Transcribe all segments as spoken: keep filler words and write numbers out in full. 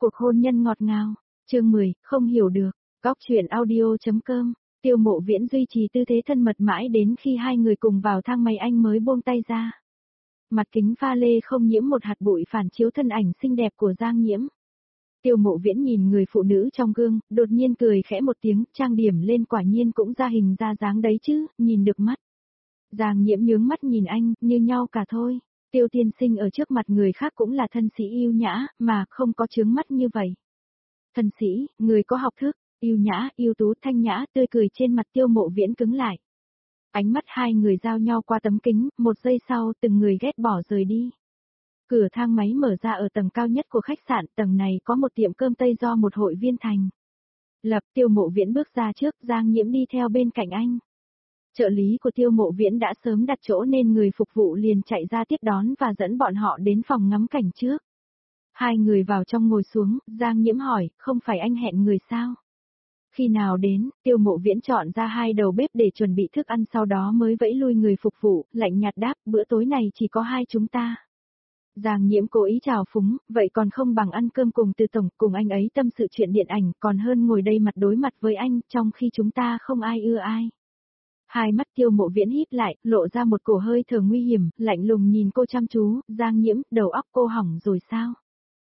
Cuộc hôn nhân ngọt ngào. Chương mười, không hiểu được. Góc truyện audio.com. Tiêu Mộ Viễn duy trì tư thế thân mật mãi đến khi hai người cùng vào thang máy anh mới buông tay ra. Mặt kính pha lê không nhiễm một hạt bụi phản chiếu thân ảnh xinh đẹp của Giang Nhiễm. Tiêu Mộ Viễn nhìn người phụ nữ trong gương, đột nhiên cười khẽ một tiếng, trang điểm lên quả nhiên cũng ra hình ra dáng đấy chứ, nhìn được mắt. Giang Nhiễm nhướng mắt nhìn anh, như nhau cả thôi. Tiêu tiên sinh ở trước mặt người khác cũng là thân sĩ yêu nhã, mà không có chướng mắt như vậy. Thân sĩ, người có học thức, yêu nhã, yêu tú, thanh nhã, tươi cười trên mặt Tiêu Mộ Viễn cứng lại. Ánh mắt hai người giao nhau qua tấm kính, một giây sau từng người ghét bỏ rời đi. Cửa thang máy mở ra ở tầng cao nhất của khách sạn, tầng này có một tiệm cơm Tây do một hội viên thành lập. Tiêu Mộ Viễn bước ra trước, Giang Nhiễm đi theo bên cạnh anh. Trợ lý của Tiêu Mộ Viễn đã sớm đặt chỗ nên người phục vụ liền chạy ra tiếp đón và dẫn bọn họ đến phòng ngắm cảnh trước. Hai người vào trong ngồi xuống, Giang Nhiễm hỏi, không phải anh hẹn người sao? Khi nào đến, Tiêu Mộ Viễn chọn ra hai đầu bếp để chuẩn bị thức ăn sau đó mới vẫy lui người phục vụ, lạnh nhạt đáp, bữa tối này chỉ có hai chúng ta. Giang Nhiễm cố ý chào phúng, vậy còn không bằng ăn cơm cùng Từ tổng, cùng anh ấy tâm sự chuyện điện ảnh, còn hơn ngồi đây mặt đối mặt với anh, trong khi chúng ta không ai ưa ai. Hai mắt Tiêu Mộ Viễn híp lại, lộ ra một cổ hơi thở nguy hiểm, lạnh lùng nhìn cô chăm chú, Giang Nhiễm, đầu óc cô hỏng rồi sao?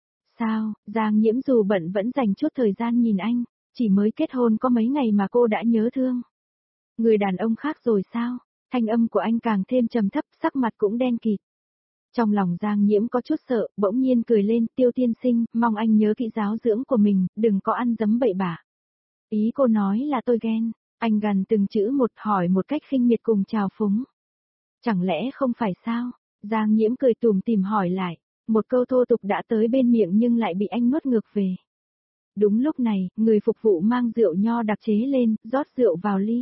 Sao, Giang Nhiễm dù bận vẫn dành chút thời gian nhìn anh, chỉ mới kết hôn có mấy ngày mà cô đã nhớ thương. Người đàn ông khác rồi sao? Thanh âm của anh càng thêm trầm thấp, sắc mặt cũng đen kịt. Trong lòng Giang Nhiễm có chút sợ, bỗng nhiên cười lên, Tiêu tiên sinh, mong anh nhớ kỹ giáo dưỡng của mình, đừng có ăn dấm bậy bạ. Ý cô nói là tôi ghen. Anh gằn từng chữ một, hỏi một cách khinh miệt cùng trào phúng. Chẳng lẽ không phải sao? Giang Nhiễm cười tủm tỉm hỏi lại. Một câu thô tục đã tới bên miệng nhưng lại bị anh nuốt ngược về. Đúng lúc này, người phục vụ mang rượu nho đặc chế lên, rót rượu vào ly.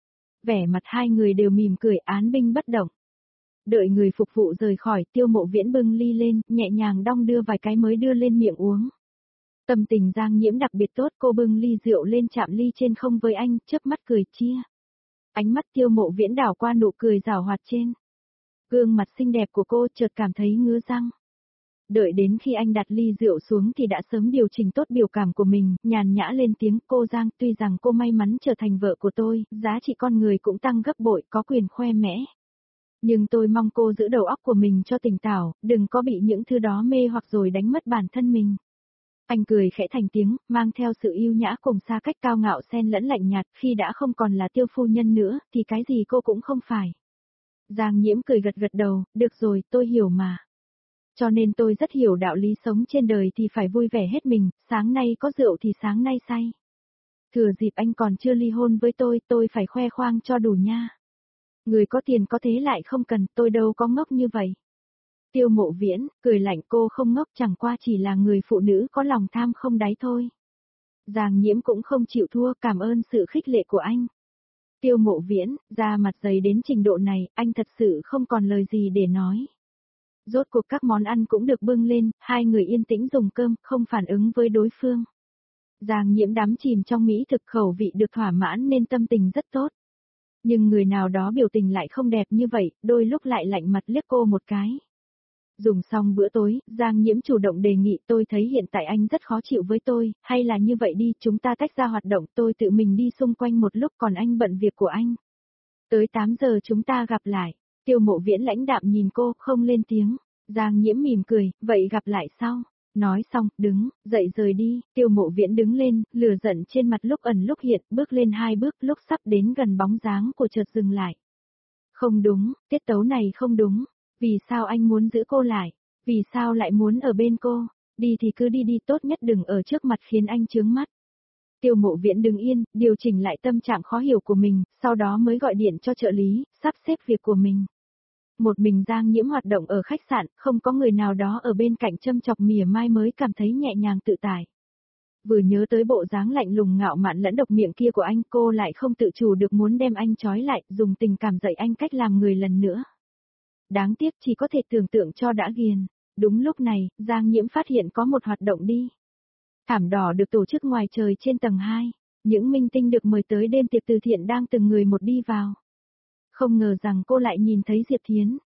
Vẻ mặt hai người đều mỉm cười, án binh bất động. Đợi người phục vụ rời khỏi, Tiêu Mộ Viễn bưng ly lên, nhẹ nhàng đong đưa vài cái mới đưa lên miệng uống. Tâm tình Giang Nhiễm đặc biệt tốt, cô bưng ly rượu lên chạm ly trên không với anh, chớp mắt cười chia. Ánh mắt Tiêu Mộ Viễn đảo qua nụ cười giảo hoạt trên gương mặt xinh đẹp của cô, chợt cảm thấy ngứa răng. Đợi đến khi anh đặt ly rượu xuống thì đã sớm điều chỉnh tốt biểu cảm của mình, nhàn nhã lên tiếng, cô Giang, tuy rằng cô may mắn trở thành vợ của tôi, giá trị con người cũng tăng gấp bội, có quyền khoe mẽ. Nhưng tôi mong cô giữ đầu óc của mình cho tỉnh táo, đừng có bị những thứ đó mê hoặc rồi đánh mất bản thân mình. Anh cười khẽ thành tiếng, mang theo sự yêu nhã cùng xa cách cao ngạo xen lẫn lạnh nhạt, khi đã không còn là Tiêu phu nhân nữa, thì cái gì cô cũng không phải. Giang Nhiễm cười gật gật đầu, được rồi, tôi hiểu mà. Cho nên tôi rất hiểu đạo lý sống trên đời thì phải vui vẻ hết mình, sáng nay có rượu thì sáng nay say. Thừa dịp anh còn chưa ly hôn với tôi, tôi phải khoe khoang cho đủ nha. Người có tiền có thế lại không cần, tôi đâu có ngốc như vậy. Tiêu Mộ Viễn, cười lạnh, cô không ngốc, chẳng qua chỉ là người phụ nữ có lòng tham không đáy thôi. Giang Nhiễm cũng không chịu thua, cảm ơn sự khích lệ của anh. Tiêu Mộ Viễn, da mặt dày đến trình độ này, anh thật sự không còn lời gì để nói. Rốt cuộc các món ăn cũng được bưng lên, hai người yên tĩnh dùng cơm, không phản ứng với đối phương. Giang Nhiễm đắm chìm trong mỹ thực, khẩu vị được thỏa mãn nên tâm tình rất tốt. Nhưng người nào đó biểu tình lại không đẹp như vậy, đôi lúc lại lạnh mặt liếc cô một cái. Dùng xong bữa tối, Giang Nhiễm chủ động đề nghị, tôi thấy hiện tại anh rất khó chịu với tôi, hay là như vậy đi, chúng ta tách ra hoạt động, tôi tự mình đi xung quanh một lúc còn anh bận việc của anh. Tới tám giờ chúng ta gặp lại. Tiêu Mộ Viễn lãnh đạm nhìn cô, không lên tiếng. Giang Nhiễm mỉm cười, vậy gặp lại sau. Nói xong, đứng, dậy rời đi, Tiêu Mộ Viễn đứng lên, lửa giận trên mặt lúc ẩn lúc hiện, bước lên hai bước, lúc sắp đến gần bóng dáng của chợt dừng lại. Không đúng, tiết tấu này không đúng. Vì sao anh muốn giữ cô lại? Vì sao lại muốn ở bên cô? Đi thì cứ đi đi, tốt nhất đừng ở trước mặt khiến anh chướng mắt. Tiêu Mộ Viễn đứng yên, điều chỉnh lại tâm trạng khó hiểu của mình, sau đó mới gọi điện cho trợ lý, sắp xếp việc của mình. Một mình Giang Nhiễm hoạt động ở khách sạn, không có người nào đó ở bên cạnh châm chọc mỉa mai mới cảm thấy nhẹ nhàng tự tại. Vừa nhớ tới bộ dáng lạnh lùng ngạo mạn lẫn độc miệng kia của anh, cô lại không tự chủ được muốn đem anh trói lại, dùng tình cảm dạy anh cách làm người lần nữa. Đáng tiếc chỉ có thể tưởng tượng cho đã ghiền. Đúng lúc này, Giang Nhiễm phát hiện có một hoạt động đi. Thảm đỏ được tổ chức ngoài trời trên tầng hai. Những minh tinh được mời tới đêm tiệc từ thiện đang từng người một đi vào. Không ngờ rằng cô lại nhìn thấy Diệp Thiến.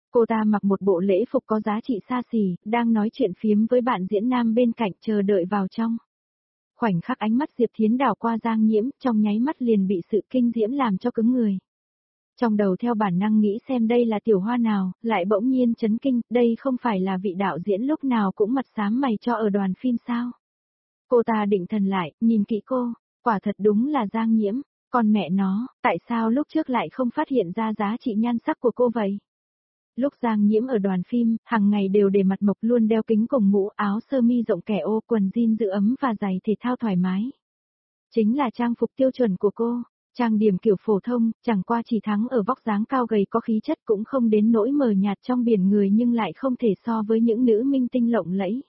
Cô ta mặc một bộ lễ phục có giá trị xa xỉ, đang nói chuyện phiếm với bạn diễn nam bên cạnh chờ đợi vào trong. Khoảnh khắc ánh mắt Diệp Thiến đảo qua Giang Nhiễm, trong nháy mắt liền bị sự kinh diễm làm cho cứng người. Trong đầu theo bản năng nghĩ xem đây là tiểu hoa nào, lại bỗng nhiên chấn kinh, đây không phải là vị đạo diễn lúc nào cũng mặt xám mày cho ở đoàn phim sao. Cô ta định thần lại, nhìn kỹ cô, quả thật đúng là Giang Nhiễm, còn mẹ nó, tại sao lúc trước lại không phát hiện ra giá trị nhan sắc của cô vậy? Lúc Giang Nhiễm ở đoàn phim, hàng ngày đều để mặt mộc luôn đeo kính cùng mũ, áo sơ mi rộng kẻ ô, quần jean giữ ấm và giày thể thao thoải mái. Chính là trang phục tiêu chuẩn của cô, trang điểm kiểu phổ thông, chẳng qua chỉ thắng ở vóc dáng cao gầy có khí chất cũng không đến nỗi mờ nhạt trong biển người nhưng lại không thể so với những nữ minh tinh lộng lẫy.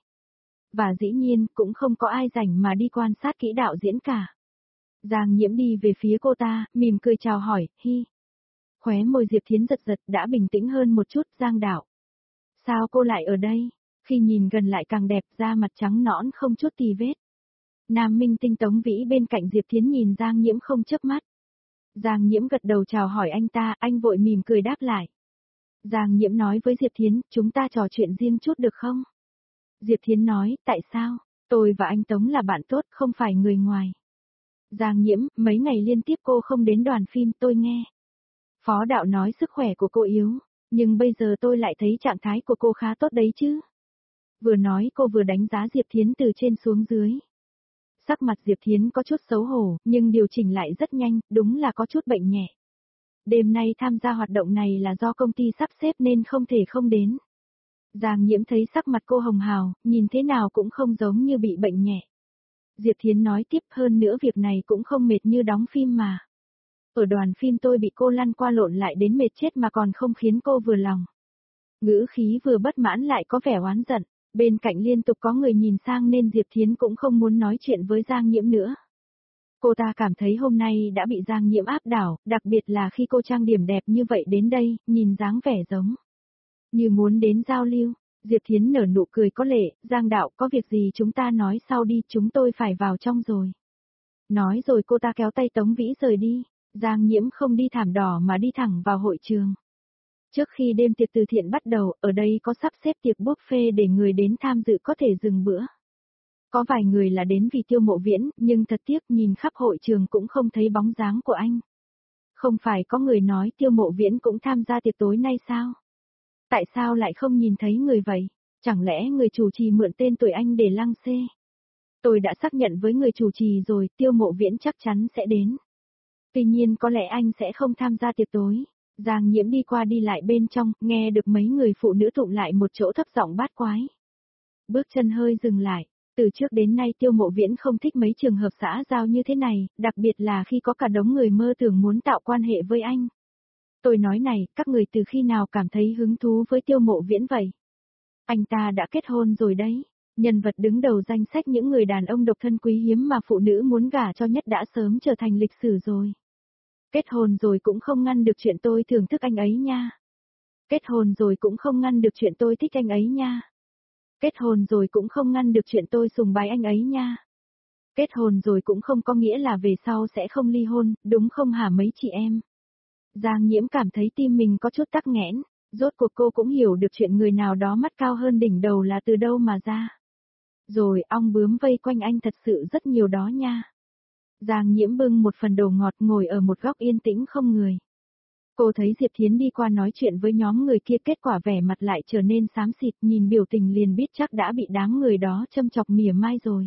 Và dĩ nhiên, cũng không có ai rảnh mà đi quan sát kỹ đạo diễn cả. Giang Nhiễm đi về phía cô ta, mỉm cười chào hỏi, hi. Khóe môi Diệp Thiến giật giật đã bình tĩnh hơn một chút, Giang đạo. Sao cô lại ở đây? Khi nhìn gần lại càng đẹp, da mặt trắng nõn không chút tì vết. Nam minh tinh Tống Vĩ bên cạnh Diệp Thiến nhìn Giang Nhiễm không chớp mắt. Giang Nhiễm gật đầu chào hỏi anh ta, anh vội mỉm cười đáp lại. Giang Nhiễm nói với Diệp Thiến, chúng ta trò chuyện riêng chút được không? Diệp Thiến nói, tại sao? Tôi và anh Tống là bạn tốt, không phải người ngoài. Giang Nhiễm, mấy ngày liên tiếp cô không đến đoàn phim, tôi nghe. Phó đạo nói sức khỏe của cô yếu, nhưng bây giờ tôi lại thấy trạng thái của cô khá tốt đấy chứ. Vừa nói cô vừa đánh giá Diệp Thiến từ trên xuống dưới. Sắc mặt Diệp Thiến có chút xấu hổ, nhưng điều chỉnh lại rất nhanh, đúng là có chút bệnh nhẹ. Đêm nay tham gia hoạt động này là do công ty sắp xếp nên không thể không đến. Giang Nhiễm thấy sắc mặt cô hồng hào, nhìn thế nào cũng không giống như bị bệnh nhẹ. Diệp Thiến nói tiếp, hơn nữa việc này cũng không mệt như đóng phim mà. Ở đoàn phim tôi bị cô lăn qua lộn lại đến mệt chết mà còn không khiến cô vừa lòng. Ngữ khí vừa bất mãn lại có vẻ oán giận, bên cạnh liên tục có người nhìn sang nên Diệp Thiến cũng không muốn nói chuyện với Giang Nhiễm nữa. Cô ta cảm thấy hôm nay đã bị Giang Nhiễm áp đảo, đặc biệt là khi cô trang điểm đẹp như vậy đến đây, nhìn dáng vẻ giống như muốn đến giao lưu. Diệp Thiến nở nụ cười có lệ, Giang đạo có việc gì chúng ta nói sau đi, chúng tôi phải vào trong rồi. Nói rồi cô ta kéo tay Tống Vĩ rời đi, Giang Nhiễm không đi thảm đỏ mà đi thẳng vào hội trường. Trước khi đêm tiệc từ thiện bắt đầu, ở đây có sắp xếp tiệc buffet để người đến tham dự có thể dừng bữa. Có vài người là đến vì Tiêu Mộ Viễn, nhưng thật tiếc nhìn khắp hội trường cũng không thấy bóng dáng của anh. Không phải có người nói Tiêu Mộ Viễn cũng tham gia tiệc tối nay sao? Tại sao lại không nhìn thấy người vậy? Chẳng lẽ người chủ trì mượn tên tuổi anh để lăng xê? Tôi đã xác nhận với người chủ trì rồi, Tiêu Mộ Viễn chắc chắn sẽ đến. Tuy nhiên có lẽ anh sẽ không tham gia tiệc tối. Giang Nhiễm đi qua đi lại bên trong, nghe được mấy người phụ nữ tụng lại một chỗ thấp giọng bát quái. Bước chân hơi dừng lại, từ trước đến nay Tiêu Mộ Viễn không thích mấy trường hợp xã giao như thế này, đặc biệt là khi có cả đống người mơ tưởng muốn tạo quan hệ với anh. Tôi nói này, các người từ khi nào cảm thấy hứng thú với Tiêu Mộ Viễn vậy? Anh ta đã kết hôn rồi đấy, nhân vật đứng đầu danh sách những người đàn ông độc thân quý hiếm mà phụ nữ muốn gả cho nhất đã sớm trở thành lịch sử rồi. Kết hôn rồi cũng không ngăn được chuyện tôi thưởng thức anh ấy nha. Kết hôn rồi cũng không ngăn được chuyện tôi thích anh ấy nha. Kết hôn rồi cũng không ngăn được chuyện tôi sùng bái anh ấy nha. Kết hôn rồi cũng không có nghĩa là về sau sẽ không ly hôn, đúng không hả mấy chị em? Giang Nhiễm cảm thấy tim mình có chút tắc nghẽn, rốt cuộc cô cũng hiểu được chuyện người nào đó mắt cao hơn đỉnh đầu là từ đâu mà ra. Rồi ong bướm vây quanh anh thật sự rất nhiều đó nha. Giang Nhiễm bưng một phần đồ ngọt ngồi ở một góc yên tĩnh không người. Cô thấy Diệp Thiến đi qua nói chuyện với nhóm người kia, kết quả vẻ mặt lại trở nên xám xịt, nhìn biểu tình liền biết chắc đã bị đám người đó châm chọc mỉa mai rồi.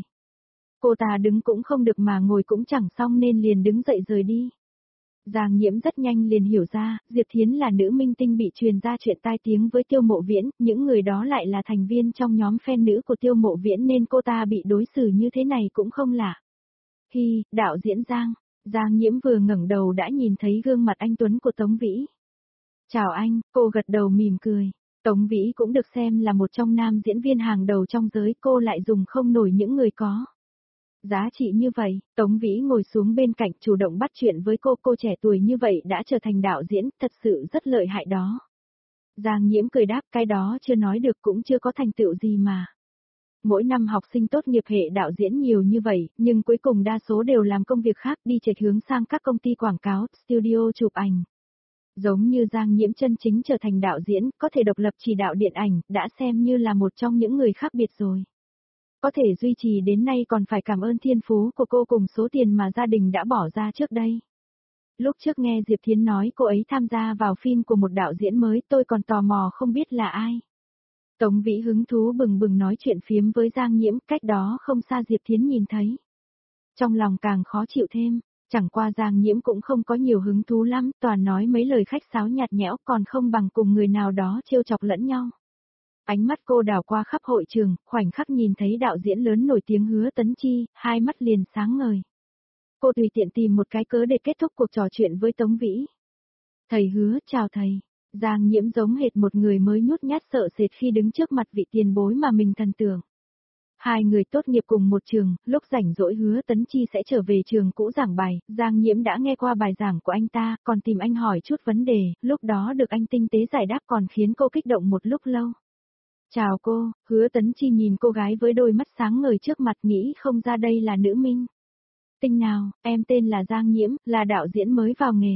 Cô ta đứng cũng không được mà ngồi cũng chẳng xong nên liền đứng dậy rời đi. Giang Nhiễm rất nhanh liền hiểu ra, Diệp Thiến là nữ minh tinh bị truyền ra chuyện tai tiếng với Tiêu Mộ Viễn, những người đó lại là thành viên trong nhóm fan nữ của Tiêu Mộ Viễn nên cô ta bị đối xử như thế này cũng không lạ. Hi, đạo diễn Giang. Giang Nhiễm vừa ngẩng đầu đã nhìn thấy gương mặt anh tuấn của Tống Vĩ. Chào anh, cô gật đầu mỉm cười. Tống Vĩ cũng được xem là một trong nam diễn viên hàng đầu trong giới, cô lại dùng không nổi những người có giá trị như vậy. Tống Vĩ ngồi xuống bên cạnh chủ động bắt chuyện với cô, cô trẻ tuổi như vậy đã trở thành đạo diễn, thật sự rất lợi hại đó. Giang Nhiễm cười đáp, cái đó chưa nói được cũng chưa có thành tựu gì mà. Mỗi năm học sinh tốt nghiệp hệ đạo diễn nhiều như vậy, nhưng cuối cùng đa số đều làm công việc khác, đi chệch hướng sang các công ty quảng cáo, studio chụp ảnh. Giống như Giang Nhiễm chân chính trở thành đạo diễn, có thể độc lập chỉ đạo điện ảnh, đã xem như là một trong những người khác biệt rồi. Có thể duy trì đến nay còn phải cảm ơn thiên phú của cô cùng số tiền mà gia đình đã bỏ ra trước đây. Lúc trước nghe Diệp Thiến nói cô ấy tham gia vào phim của một đạo diễn mới, tôi còn tò mò không biết là ai. Tống Vĩ hứng thú bừng bừng nói chuyện phiếm với Giang Nhiễm, cách đó không xa Diệp Thiến nhìn thấy. Trong lòng càng khó chịu thêm, chẳng qua Giang Nhiễm cũng không có nhiều hứng thú lắm, toàn nói mấy lời khách sáo nhạt nhẽo còn không bằng cùng người nào đó trêu chọc lẫn nhau. Ánh mắt cô đảo qua khắp hội trường, khoảnh khắc nhìn thấy đạo diễn lớn nổi tiếng Hứa Tấn Chi, hai mắt liền sáng ngời. Cô tùy tiện tìm một cái cớ để kết thúc cuộc trò chuyện với Tống Vĩ. Thầy Hứa, chào thầy. Giang Nhiễm giống hệt một người mới nhút nhát sợ sệt khi đứng trước mặt vị tiền bối mà mình thần tưởng. Hai người tốt nghiệp cùng một trường, lúc rảnh rỗi Hứa Tấn Chi sẽ trở về trường cũ giảng bài, Giang Nhiễm đã nghe qua bài giảng của anh ta, còn tìm anh hỏi chút vấn đề, lúc đó được anh tinh tế giải đáp còn khiến cô kích động một lúc lâu. Chào cô, Hứa Tấn Chi nhìn cô gái với đôi mắt sáng ngời trước mặt nghĩ không ra đây là nữ minh. Tinh nào, em tên là Giang Nhiễm, là đạo diễn mới vào nghề.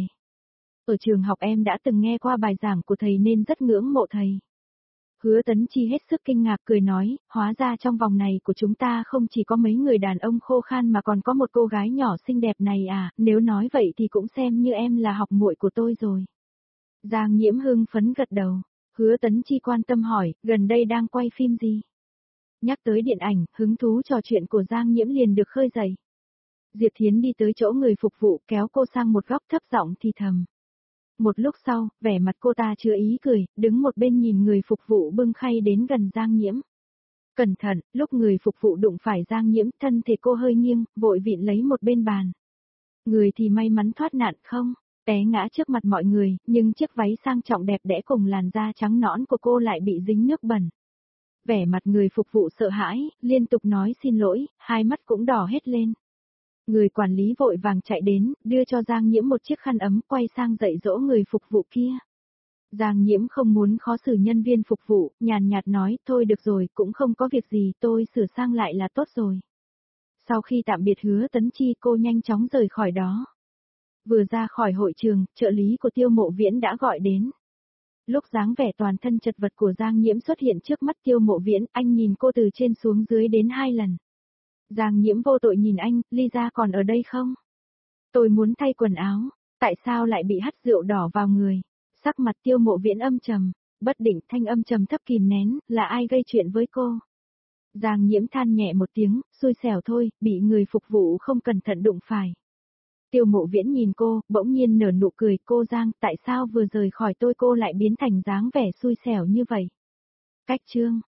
Ở trường học em đã từng nghe qua bài giảng của thầy nên rất ngưỡng mộ thầy. Hứa Tấn Chi hết sức kinh ngạc cười nói, hóa ra trong vòng này của chúng ta không chỉ có mấy người đàn ông khô khan mà còn có một cô gái nhỏ xinh đẹp này à, nếu nói vậy thì cũng xem như em là học muội của tôi rồi. Giang Nhiễm hưng phấn gật đầu, Hứa Tấn Chi quan tâm hỏi, gần đây đang quay phim gì? Nhắc tới điện ảnh, hứng thú trò chuyện của Giang Nhiễm liền được khơi dậy. Diệp Thiến đi tới chỗ người phục vụ kéo cô sang một góc thấp giọng thì thầm. Một lúc sau, vẻ mặt cô ta chứa ý cười, đứng một bên nhìn người phục vụ bưng khay đến gần Giang Nhiễm. Cẩn thận, lúc người phục vụ đụng phải Giang Nhiễm, thân thể cô hơi nghiêng, vội vịn lấy một bên bàn. Người thì may mắn thoát nạn không, té ngã trước mặt mọi người, nhưng chiếc váy sang trọng đẹp đẽ cùng làn da trắng nõn của cô lại bị dính nước bẩn. Vẻ mặt người phục vụ sợ hãi, liên tục nói xin lỗi, hai mắt cũng đỏ hết lên. Người quản lý vội vàng chạy đến, đưa cho Giang Nhiễm một chiếc khăn ấm, quay sang dạy dỗ người phục vụ kia. Giang Nhiễm không muốn khó xử nhân viên phục vụ, nhàn nhạt nói, thôi được rồi, cũng không có việc gì, tôi sửa sang lại là tốt rồi. Sau khi tạm biệt Hứa Tấn Chi, cô nhanh chóng rời khỏi đó. Vừa ra khỏi hội trường, trợ lý của Tiêu Mộ Viễn đã gọi đến. Lúc dáng vẻ toàn thân chật vật của Giang Nhiễm xuất hiện trước mắt Tiêu Mộ Viễn, anh nhìn cô từ trên xuống dưới đến hai lần. Giang Nhiễm vô tội nhìn anh, Lisa còn ở đây không? Tôi muốn thay quần áo, tại sao lại bị hắt rượu đỏ vào người? Sắc mặt Tiêu Mộ Viễn âm trầm, bất định, thanh âm trầm thấp kìm nén, là ai gây chuyện với cô? Giang Nhiễm than nhẹ một tiếng, xui xẻo thôi, bị người phục vụ không cẩn thận đụng phải. Tiêu Mộ Viễn nhìn cô, bỗng nhiên nở nụ cười, cô Giang, tại sao vừa rời khỏi tôi cô lại biến thành dáng vẻ xui xẻo như vậy? Cách chương